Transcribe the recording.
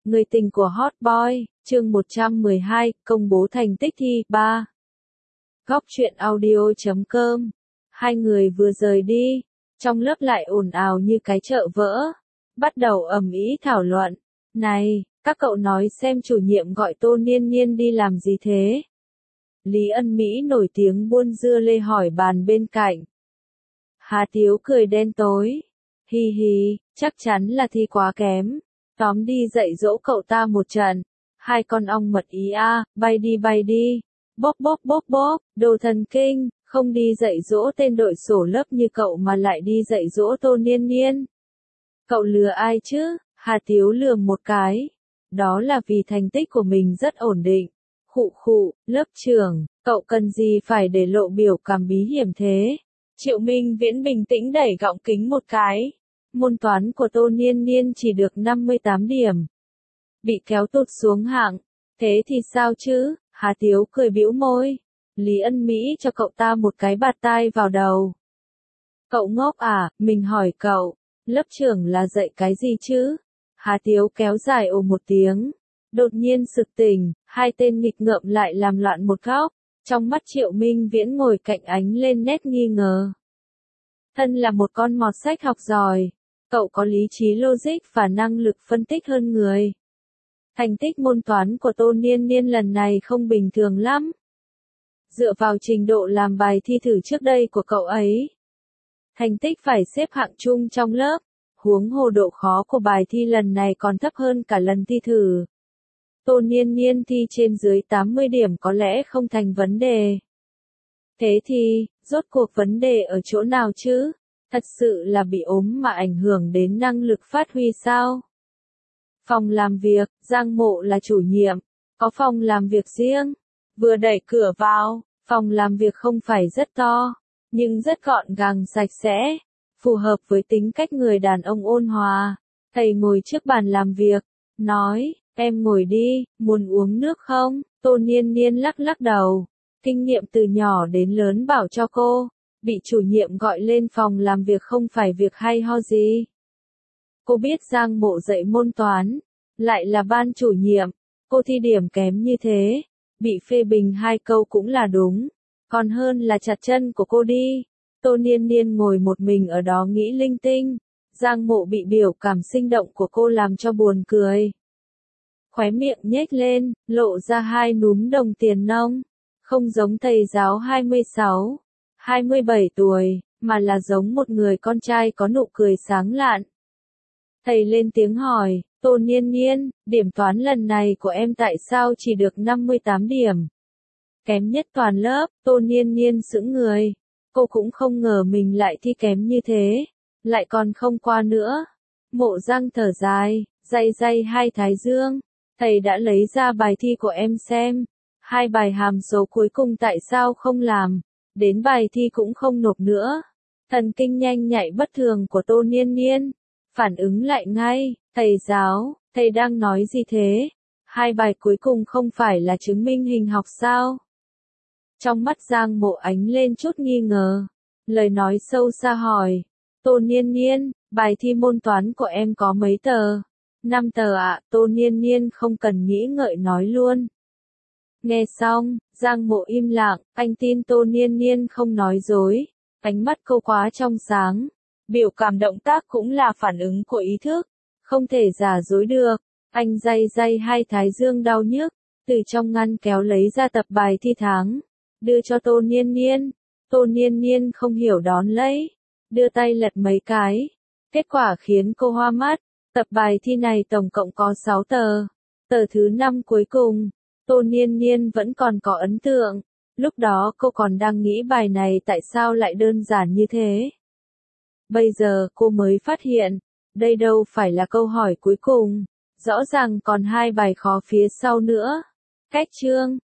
Người tình của Hot Boy, chương 112, công bố thành tích thi 3. Góc truyện audio.com. Hai người vừa rời đi, trong lớp lại ồn ào như cái chợ vỡ. Bắt đầu ầm ĩ thảo luận. Này, các cậu nói xem chủ nhiệm gọi Tô Niên Niên đi làm gì thế? Lý Ân Mỹ nổi tiếng buôn dưa lê hỏi bàn bên cạnh. Hà Tiếu cười đen tối. Hi hi, chắc chắn là thi quá kém. Tóm đi dạy dỗ cậu ta một trận. Hai con ong mật ý a, bay đi. Bóp bóp, đồ thần kinh, không đi dạy dỗ tên đội sổ lớp như cậu mà lại đi dạy dỗ Tô Niên Niên. Cậu lừa ai chứ? Hà Tiếu lừa một cái. Đó là vì thành tích của mình rất ổn định. Khụ, lớp trưởng, cậu cần gì phải để lộ biểu cảm bí hiểm thế? Triệu Minh Viễn bình tĩnh đẩy gọng kính một cái. Môn toán của Tô Niên Niên chỉ được 58 điểm. Bị kéo tụt xuống hạng. Thế thì sao chứ? Hà Tiếu cười bĩu môi. Lý Ân Mỹ cho cậu ta một cái bạt tai vào đầu. Cậu ngốc à? Mình hỏi cậu. Lớp trưởng là dạy cái gì chứ? Hà Tiếu kéo dài ồ một tiếng. Đột nhiên sực tỉnh, hai tên nghịch ngợm lại làm loạn một góc. Trong mắt Triệu Minh Viễn ngồi cạnh ánh lên nét nghi ngờ. Thân là một con mọt sách học giỏi. Cậu có lý trí logic và năng lực phân tích hơn người. Thành tích môn toán của Tô Niên Niên lần này không bình thường lắm. Dựa vào trình độ làm bài thi thử trước đây của cậu ấy, thành tích phải xếp hạng chung trong lớp, huống hồ độ khó của bài thi lần này còn thấp hơn cả lần thi thử. Tô Niên Niên thi trên dưới 80 điểm có lẽ không thành vấn đề. Thế thì, rốt cuộc vấn đề ở chỗ nào chứ? Thật sự là bị ốm mà ảnh hưởng đến năng lực phát huy sao? Phòng làm việc, Giang Mộ là chủ nhiệm, có phòng làm việc riêng. Vừa đẩy cửa vào, phòng làm việc không phải rất to, nhưng rất gọn gàng sạch sẽ, phù hợp với tính cách người đàn ông ôn hòa. Thầy ngồi trước bàn làm việc, nói, em ngồi đi, muốn uống nước không? Tô Niên Niên lắc đầu, kinh nghiệm từ nhỏ đến lớn bảo cho cô. Bị chủ nhiệm gọi lên phòng làm việc không phải việc hay ho gì. Cô biết Giang Mộ dạy môn toán, lại là ban chủ nhiệm, cô thi điểm kém như thế, bị phê bình 2 câu cũng là đúng, còn hơn là chặt chân của cô đi. Tô Niên Niên ngồi một mình ở đó nghĩ linh tinh, Giang Mộ bị biểu cảm sinh động của cô làm cho buồn cười. Khóe miệng nhếch lên, lộ ra 2 núm đồng tiền nông, không giống thầy giáo 26, 27 tuổi, mà là giống một người con trai có nụ cười sáng lạn. Thầy lên tiếng hỏi, Tô Niên Niên, điểm toán lần này của em tại sao chỉ được 58 điểm? Kém nhất toàn lớp. Tô Niên Niên sững người. Cô cũng không ngờ mình lại thi kém như thế, lại còn không qua nữa. Mộ Giang thở dài, day 2 thái dương. Thầy đã lấy ra bài thi của em xem. 2 bài hàm số cuối cùng tại sao không làm? Đến bài thi cũng không nộp nữa. Thần kinh nhanh nhạy bất thường của Tô Niên Niên phản ứng lại ngay, thầy giáo, thầy đang nói gì thế? 2 bài cuối cùng không phải là chứng minh hình học sao? Trong mắt Giang Mộ ánh lên chút nghi ngờ, lời nói sâu xa hỏi, Tô Niên Niên, bài thi môn toán của em có mấy tờ? 5 tờ ạ. Tô Niên Niên không cần nghĩ ngợi nói luôn. Nghe xong, Giang Mộ im lặng, anh tin Tô Niên Niên không nói dối, ánh mắt cô quá trong sáng. Biểu cảm động tác cũng là phản ứng của ý thức, không thể giả dối được. Anh day 2 thái dương đau nhức, từ trong ngăn kéo lấy ra tập bài thi tháng, đưa cho Tô Niên Niên. Tô Niên Niên không hiểu đón lấy, đưa tay lật mấy cái. Kết quả khiến cô hoa mắt, tập bài thi này tổng cộng có 6 tờ. Tờ thứ 5 cuối cùng, Tô Niên Niên vẫn còn có ấn tượng. Lúc đó cô còn đang nghĩ bài này tại sao lại đơn giản như thế. Bây giờ cô mới phát hiện, đây đâu phải là câu hỏi cuối cùng, rõ ràng còn 2 bài khó phía sau nữa. Cách chương